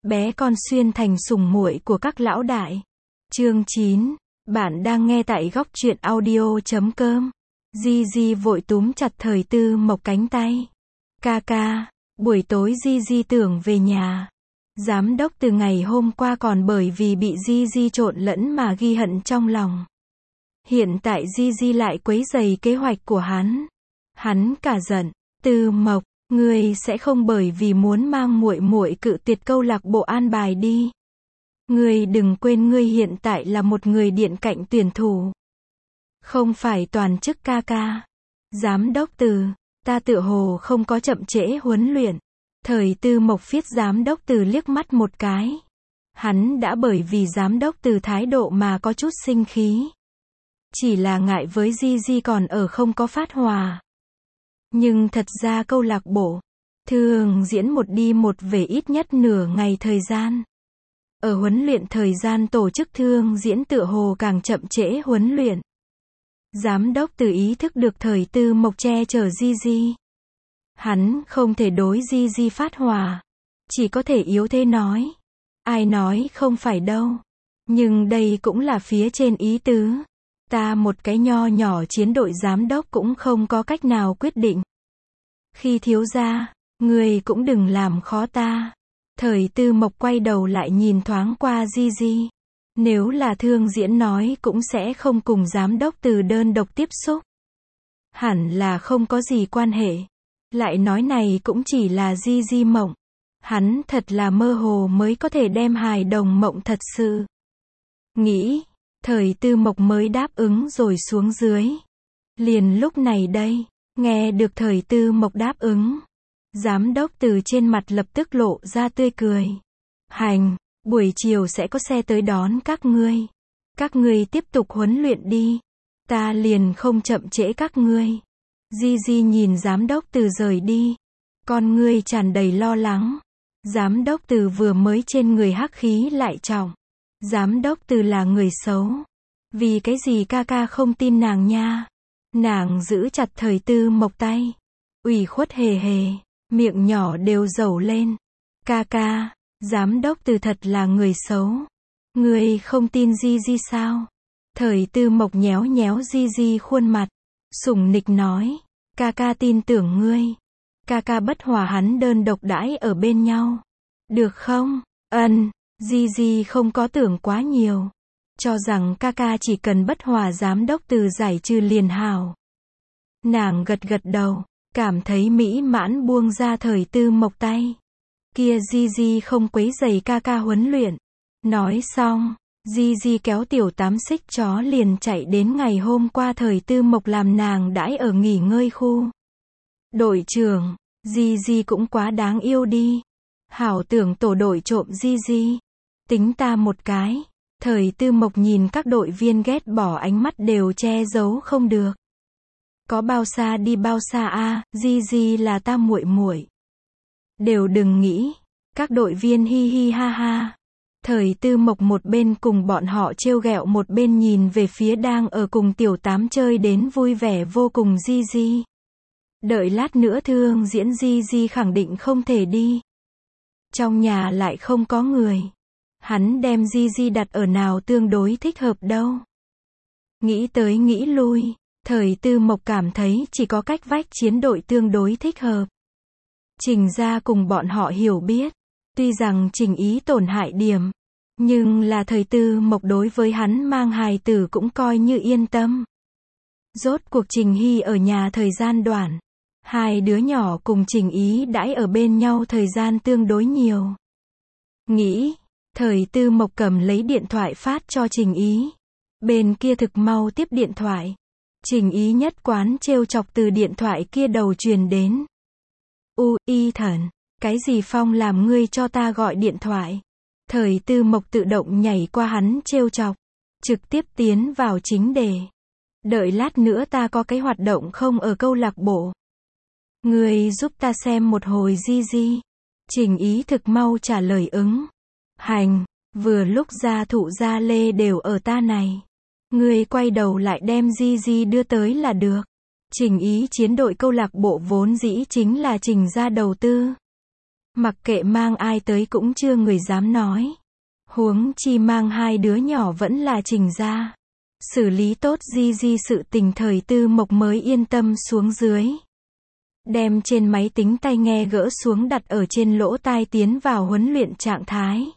bé con xuyên thành sủng muội của các lão đại. Chương 9. Bạn đang nghe tại góc truyện audio.com. Gigi vội túm chặt Thời Tư Mộc cánh tay. Ca, buổi tối Gigi tưởng về nhà. Giám đốc từ ngày hôm qua còn bởi vì bị Gigi trộn lẫn mà ghi hận trong lòng. Hiện tại Gigi lại quấy rầy kế hoạch của hắn. Hắn cả giận. Tư Mộc, ngươi sẽ không bởi vì muốn mang muội muội cự tuyệt câu lạc bộ an bài đi. Ngươi đừng quên ngươi hiện tại là một người điện cạnh tuyển thủ. Không phải toàn chức ca. Giám đốc Từ, ta tựa hồ không có chậm trễ huấn luyện. Thời Tư Mộc phiết giám đốc Từ liếc mắt một cái. Hắn đã bởi vì giám đốc Từ thái độ mà có chút sinh khí. Chỉ là ngại với Gigi còn ở không có phát hòa. Nhưng thật ra câu lạc bộ thường diễn một đi một về ít nhất nửa ngày thời gian. Ở huấn luyện thời gian tổ chức thương diễn tựa hồ càng chậm trễ huấn luyện. Giám đốc Từ ý thức được Thời Tư Mộc che chở Gigi. Hắn không thể đối Gigi phát hòa. Chỉ có thể yếu thế nói. Ai nói không phải đâu. Nhưng đây cũng là phía trên ý tứ. Ta một cái nho nhỏ chiến đội giám đốc cũng không có cách nào quyết định. Khi thiếu gia, người cũng đừng làm khó ta. Thời Tư Mộc quay đầu lại nhìn thoáng qua Gigi. Nếu là thương diễn nói cũng sẽ không cùng giám đốc Từ đơn độc tiếp xúc. Hẳn là không có gì quan hệ. Lại nói này cũng chỉ là Gigi mộng. Hắn thật là mơ hồ mới có thể đem hài đồng mộng thật sự. Nghĩ, Thời Tư Mộc mới đáp ứng rồi xuống dưới. Liền lúc này đây, nghe được Thời Tư Mộc đáp ứng. Giám đốc Từ trên mặt lập tức lộ ra tươi cười. Hành, buổi chiều sẽ có xe tới đón các ngươi. Các ngươi tiếp tục huấn luyện đi. Ta liền không chậm trễ các ngươi. Gigi nhìn giám đốc Từ rời đi. Con ngươi tràn đầy lo lắng. Giám đốc Từ vừa mới trên người hắc khí lại trọng. Giám đốc Từ là người xấu. Vì cái gì ca không tin nàng nha. Nàng giữ chặt Thời Tư Mộc tay. Ủy khuất hề, miệng nhỏ đều dẩu lên. Ca, giám đốc Từ thật là người xấu. Ngươi không tin Gigi sao? Thời Tư Mộc nhéo Gigi khuôn mặt. Sủng nịch nói. Ca tin tưởng ngươi. Ca bất hòa hắn đơn độc đãi ở bên nhau. Được không? Gigi không có tưởng quá nhiều. Cho rằng ca chỉ cần bất hòa giám đốc Từ giải trừ liền hảo. Nàng gật đầu, cảm thấy mỹ mãn buông ra Thời Tư Mộc tay. Kia Gigi không quấy rầy ca huấn luyện. Nói xong, Gigi kéo tiểu tám xích chó liền chạy đến ngày hôm qua Thời Tư Mộc làm nàng đãi ở nghỉ ngơi khu. Đội trưởng, Gigi cũng quá đáng yêu đi. Hảo tưởng tổ đội trộm Gigi. Tính ta một cái. Thời Tư Mộc nhìn các đội viên ghét bỏ ánh mắt đều che giấu không được. Có bao xa đi bao xa a, Gigi là ta muội muội. Đều đừng nghĩ. Các đội viên hi ha. Thời Tư Mộc một bên cùng bọn họ trêu ghẹo một bên nhìn về phía đang ở cùng tiểu tám chơi đến vui vẻ vô cùng Gigi. Đợi lát nữa thương diễn Gigi khẳng định không thể đi. Trong nhà lại không có người. Hắn đem Gigi đặt ở nào tương đối thích hợp đâu. Nghĩ tới nghĩ lui, Thời Tư Mộc cảm thấy chỉ có cách vách chiến đội tương đối thích hợp. Trình ra cùng bọn họ hiểu biết. Tuy rằng Trình ý tổn hại điểm. Nhưng là Thời Tư Mộc đối với hắn mang hài tử cũng coi như yên tâm. Rốt cuộc Trình Hy ở nhà thời gian đoạn. Hai đứa nhỏ cùng Trình ý đãi ở bên nhau thời gian tương đối nhiều. Nghĩ, Thời Tư Mộc cầm lấy điện thoại phát cho Trình ý. Bên kia thực mau tiếp điện thoại. Trình ý nhất quán trêu chọc từ điện thoại kia đầu truyền đến. Y thần, cái gì Phong làm ngươi cho ta gọi điện thoại. Thời Tư Mộc tự động nhảy qua hắn trêu chọc. Trực tiếp tiến vào chính đề. Đợi lát nữa ta có cái hoạt động không ở câu lạc bộ. Ngươi giúp ta xem một hồi Gigi. Trình ý thực mau trả lời ứng. Hành, vừa lúc gia thụ gia lê đều ở ta này. Ngươi quay đầu lại đem Gigi đưa tới là được. Trình ý chiến đội câu lạc bộ vốn dĩ chính là Trình gia đầu tư. Mặc kệ mang ai tới cũng chưa người dám nói. Huống chi mang hai đứa nhỏ vẫn là Trình gia. Xử lý tốt Di Di sự tình thời Tư Mộc mới yên tâm xuống dưới. Đem trên máy tính tai nghe gỡ xuống đặt ở trên lỗ tai tiến vào huấn luyện trạng thái.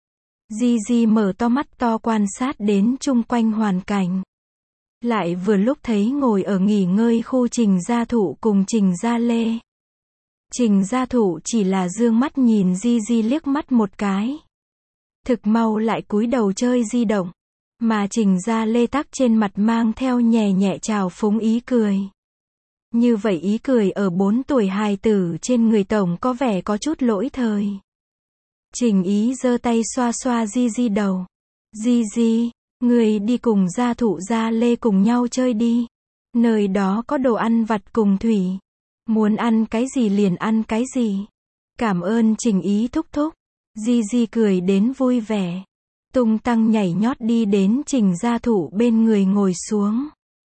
Di Di mở to mắt to quan sát đến chung quanh hoàn cảnh. Lại vừa lúc thấy ngồi ở nghỉ ngơi khu Trình Gia Thụ cùng Trình Gia Lê. Trình Gia Thụ chỉ là dương mắt nhìn Di Di liếc mắt một cái. Thực mau lại cúi đầu chơi di động. Mà Trình Gia Lê tắc trên mặt mang theo nhẹ nhẹ trào phúng ý cười. Như vậy ý cười ở 4 tuổi hài tử trên người tổng có vẻ có chút lỗi thời. Trình Ý giơ tay xoa xoa Di Di đầu. Di Di, người đi cùng Gia Thụ Gia Lê cùng nhau chơi đi. Nơi đó có đồ ăn vặt cùng thủy. Muốn ăn cái gì liền ăn cái gì. Cảm ơn Trình Ý thúc thúc. Di Di cười đến vui vẻ. Tung tăng nhảy nhót đi đến Trình Gia Thụ bên người ngồi xuống.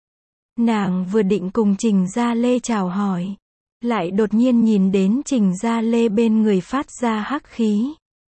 Nàng vừa định cùng Trình Gia Lê chào hỏi. Lại đột nhiên nhìn đến Trình Gia Lê bên người phát ra hắc khí.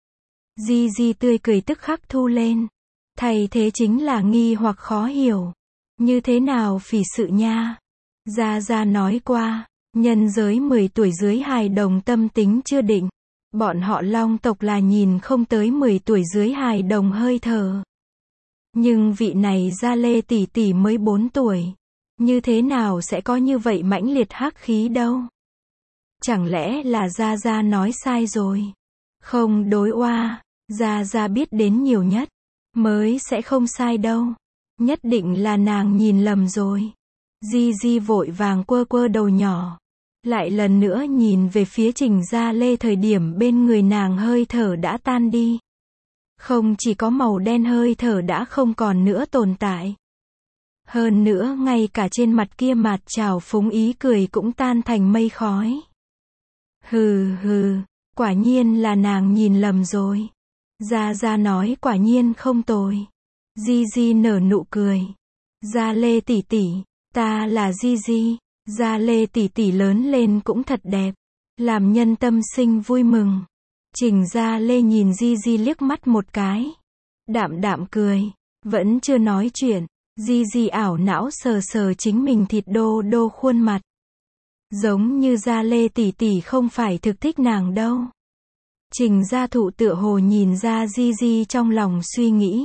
Di Di tươi cười tức khắc thu lên. Thay thế chính là nghi hoặc khó hiểu. Như thế nào phỉ sự nha. Gia Gia nói qua, nhân giới 10 tuổi dưới hài đồng tâm tính chưa định. Bọn họ Long tộc là nhìn không tới 10 tuổi dưới hài đồng hơi thở. Nhưng vị này Gia Lê tỷ tỷ mới 4 tuổi. Như thế nào sẽ có như vậy mãnh liệt hắc khí đâu? Chẳng lẽ là Gia Gia nói sai rồi? Không đối oa, Gia Gia biết đến nhiều nhất. Mới sẽ không sai đâu. Nhất định là nàng nhìn lầm rồi. Di Di vội vàng quơ quơ đầu nhỏ. Lại lần nữa nhìn về phía Trình Gia Lê thời điểm bên người nàng hơi thở đã tan đi. Không chỉ có màu đen hơi thở đã không còn nữa tồn tại. Hơn nữa ngay cả trên mặt kia mặt trào phúng ý cười cũng tan thành mây khói. Hừ hừ, quả nhiên là nàng nhìn lầm rồi. Gia Gia nói quả nhiên không tồi. Di Di nở nụ cười. Gia Lê tỷ tỷ, ta là Di Di. Gia Lê tỷ tỷ lớn lên cũng thật đẹp. Làm nhân tâm sinh vui mừng. Trình Gia Lê nhìn Di Di liếc mắt một cái. Đạm đạm cười. Vẫn chưa nói chuyện. Di Di ảo não sờ sờ chính mình thịt đô đô khuôn mặt. Giống như Gia Lê tỷ tỷ không phải thực thích nàng đâu. Trình Gia Thụ tựa hồ nhìn ra Di Di trong lòng suy nghĩ.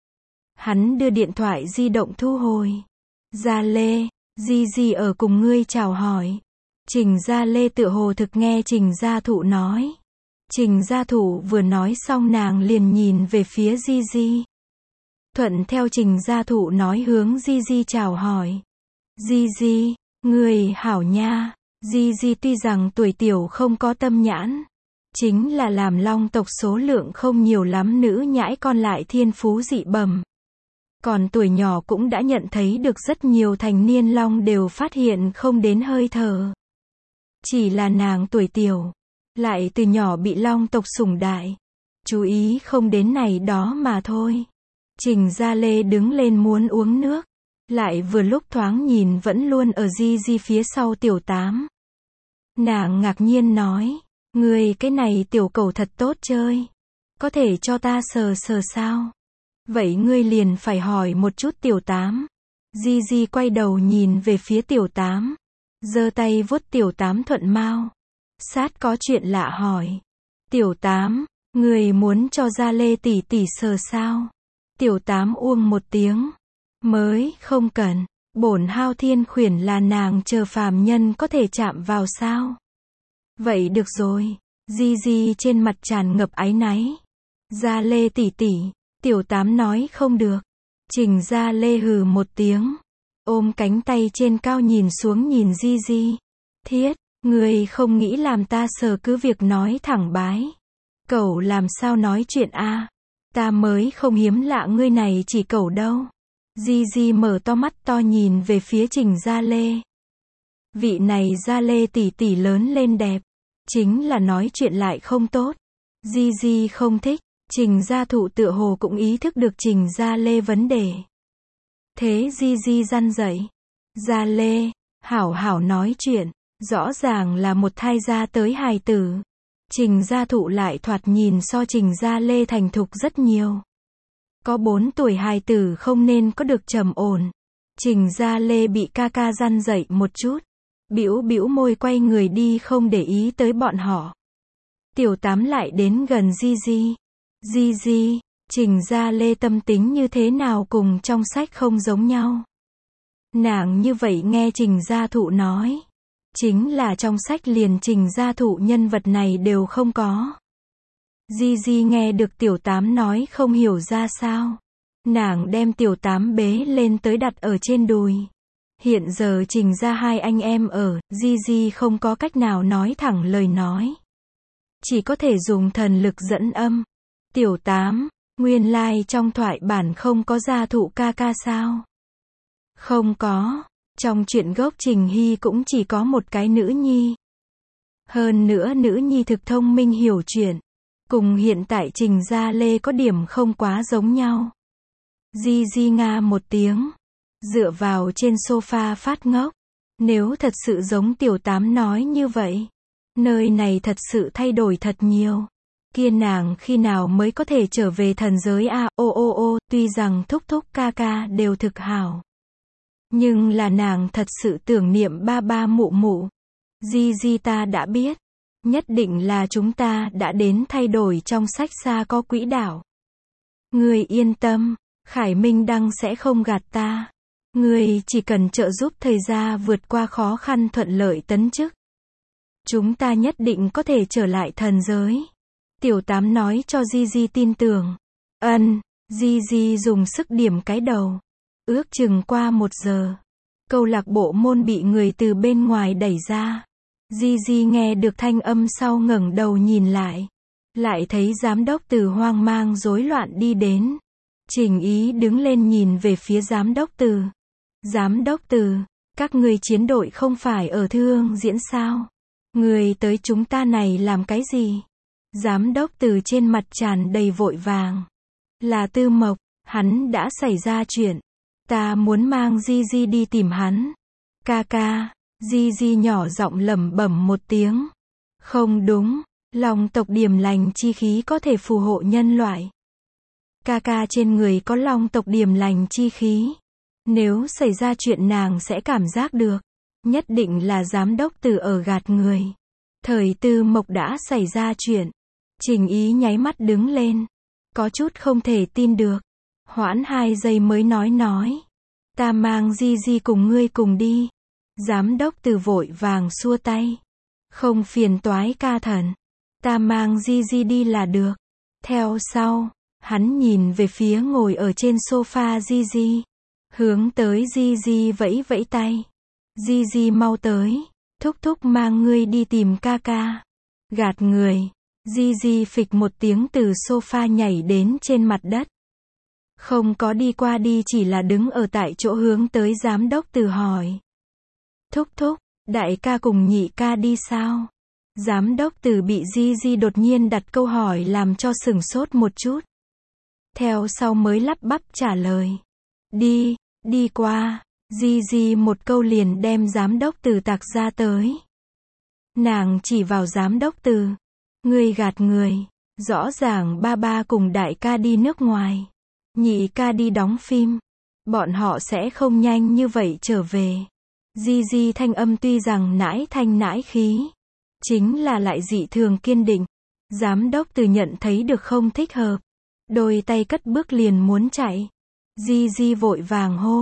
Hắn đưa điện thoại di động thu hồi. Gia Lê, Di Di ở cùng ngươi chào hỏi. Trình Gia Lê tựa hồ thực nghe Trình Gia Thụ nói. Trình Gia Thụ vừa nói xong nàng liền nhìn về phía Di Di. Thuận theo Trình Gia Thụ nói hướng Di Di chào hỏi. Di Di, người hảo nha. Di Di tuy rằng tuổi tiểu không có tâm nhãn. Chính là làm Long tộc số lượng không nhiều lắm nữ nhãi con lại thiên phú dị bẩm. Còn tuổi nhỏ cũng đã nhận thấy được rất nhiều thành niên Long đều phát hiện không đến hơi thở. Chỉ là nàng tuổi tiểu. Lại từ nhỏ bị Long tộc sủng đại. Chú ý không đến này đó mà thôi. Trình Gia Lê đứng lên muốn uống nước. Lại vừa lúc thoáng nhìn vẫn luôn ở Di Di phía sau tiểu tám. Nàng ngạc nhiên nói. Người cái này tiểu cầu thật tốt chơi. Có thể cho ta sờ sờ sao? Vậy ngươi liền phải hỏi một chút tiểu tám. Di Di quay đầu nhìn về phía tiểu tám. Giơ tay vuốt tiểu tám thuận mau. Sát có chuyện lạ hỏi. Tiểu tám, người muốn cho Gia Lê tỷ tỷ sờ sao? Tiểu tám uông một tiếng. Mới không cần. Bổn hao thiên khuyển là nàng chờ phàm nhân có thể chạm vào sao? Vậy được rồi. Di Di trên mặt tràn ngập áy náy. Gia Lê tỷ tỷ. Tiểu tám nói không được. Trình Gia Lê hừ một tiếng. Ôm cánh tay trên cao nhìn xuống nhìn Di Di. Thiết, người không nghĩ làm ta sờ cứ việc nói thẳng bái. Cẩu làm sao nói chuyện a? Ta mới không hiếm lạ ngươi này chỉ cẩu đâu. Di Di mở to mắt to nhìn về phía Trình Gia Lê. Vị này Gia Lê tỷ tỷ lớn lên đẹp. Chính là nói chuyện lại không tốt. Di Di không thích. Trình Gia Thụ tựa hồ cũng ý thức được Trình Gia Lê vấn đề. Thế Di Di răn dậy. Gia Lê, hảo hảo nói chuyện. Rõ ràng là một thai gia tới hài tử. Trình Gia Thụ lại thoạt nhìn so Trình Gia Lê thành thục rất nhiều. Có 4 tuổi hài tử không nên có được trầm ổn. Trình Gia Lê bị ca ca răn dậy một chút. Bĩu bĩu môi quay người đi không để ý tới bọn họ. Tiểu Tám lại đến gần Gigi. Gigi, Trình Gia Lê tâm tính như thế nào cùng trong sách không giống nhau. Nàng như vậy nghe Trình Gia Thụ nói. Chính là trong sách liền Trình Gia Thụ nhân vật này đều không có. Gigi nghe được Tiểu Tám nói không hiểu ra sao. Nàng đem Tiểu Tám bế lên tới đặt ở trên đùi. Hiện giờ Trình gia hai anh em ở, Gigi không có cách nào nói thẳng lời nói. Chỉ có thể dùng thần lực dẫn âm. Tiểu Tám, nguyên lai trong thoại bản không có Gia Thụ ca ca sao? Không có, trong truyện gốc Trình Hy cũng chỉ có một cái nữ nhi. Hơn nữa nữ nhi thực thông minh hiểu chuyện. Cùng hiện tại Trình Gia Lê có điểm không quá giống nhau. Gigi nga một tiếng. Dựa vào trên sofa phát ngốc. Nếu thật sự giống Tiểu Tám nói như vậy. Nơi này thật sự thay đổi thật nhiều. Kia nàng khi nào mới có thể trở về thần giới a? Tuy rằng thúc thúc ca ca đều thực hảo. Nhưng là nàng thật sự tưởng niệm ba ba mụ mụ. Gigi ta đã biết. Nhất định là chúng ta đã đến thay đổi trong sách xa có quỹ đạo. Người yên tâm, Khải Minh Đăng sẽ không gạt ta. Người chỉ cần trợ giúp thầy gia vượt qua khó khăn thuận lợi tấn chức. Chúng ta nhất định có thể trở lại thần giới. Tiểu Tám nói cho Gigi tin tưởng. Gigi dùng sức điểm cái đầu. Ước chừng qua 1 giờ. Câu lạc bộ môn bị người từ bên ngoài đẩy ra. Gigi nghe được thanh âm sau ngẩng đầu nhìn lại. Lại thấy giám đốc Từ hoang mang rối loạn đi đến. Trình Ý đứng lên nhìn về phía giám đốc Từ. Giám đốc Từ, các người chiến đội không phải ở Thương Diễn sao? Người tới chúng ta này làm cái gì? Giám đốc Từ trên mặt tràn đầy vội vàng. Là Tư Mộc, hắn đã xảy ra chuyện. Ta muốn mang Gigi đi tìm hắn. Ca ca. Gigi nhỏ giọng lẩm bẩm một tiếng. Không đúng, Long tộc điềm lành chi khí có thể phù hộ nhân loại. Ca ca trên người có Long tộc điềm lành chi khí. Nếu xảy ra chuyện nàng sẽ cảm giác được. Nhất định là giám đốc Từ ở gạt người. Thời Tư Mộc đã xảy ra chuyện. Trình Ý nháy mắt đứng lên. Có chút không thể tin được. Hoãn 2 giây mới nói. Ta mang Gigi cùng ngươi cùng đi. Giám đốc Từ vội vàng xua tay. Không phiền toái ca thần. Ta mang Gigi đi là được. Theo sau, hắn nhìn về phía ngồi ở trên sofa Gigi. Hướng tới Gigi vẫy vẫy tay. Gigi mau tới. Thúc thúc mang ngươi đi tìm ca ca. Gạt người. Gigi phịch một tiếng từ sofa nhảy đến trên mặt đất. Không có đi qua đi chỉ là đứng ở tại chỗ hướng tới giám đốc Từ hỏi. Thúc thúc, đại ca cùng nhị ca đi sao? Giám đốc Từ bị Gigi đột nhiên đặt câu hỏi làm cho sửng sốt một chút. Theo sau mới lắp bắp trả lời. Đi qua. Gigi một câu liền đem giám đốc Từ tạc ra tới. Nàng chỉ vào giám đốc Từ. Ngươi gạt người. Rõ ràng ba ba cùng đại ca đi nước ngoài. Nhị ca đi đóng phim. Bọn họ sẽ không nhanh như vậy trở về. Gigi thanh âm tuy rằng nãi thanh nãi khí. Chính là lại dị thường kiên định. Giám đốc Từ nhận thấy được không thích hợp. Đôi tay cất bước liền muốn chạy. Gigi vội vàng hô.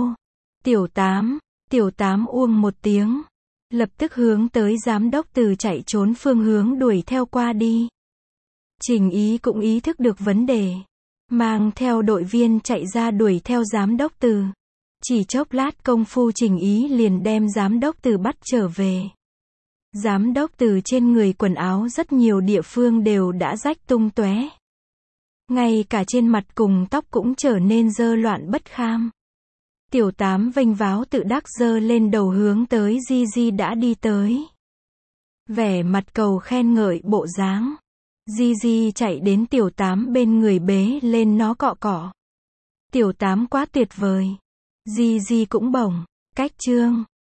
Tiểu Tám uông một tiếng. Lập tức hướng tới giám đốc Từ chạy trốn phương hướng đuổi theo qua đi. Trình Ý cũng ý thức được vấn đề. Mang theo đội viên chạy ra đuổi theo giám đốc Từ. Chỉ chốc lát công phu Trình Ý liền đem giám đốc Từ bắt trở về. Giám đốc Từ trên người quần áo rất nhiều địa phương đều đã rách tung tóe. Ngay cả trên mặt cùng tóc cũng trở nên dơ loạn bất kham. Tiểu Tám vênh váo tự đắc giơ lên đầu hướng tới Gigi đã đi tới. Vẻ mặt cầu khen ngợi bộ dáng. Gigi chạy đến Tiểu Tám bên người bế lên nó cọ cọ. Tiểu Tám quá tuyệt vời. Gigi cũng bổng. Cách chương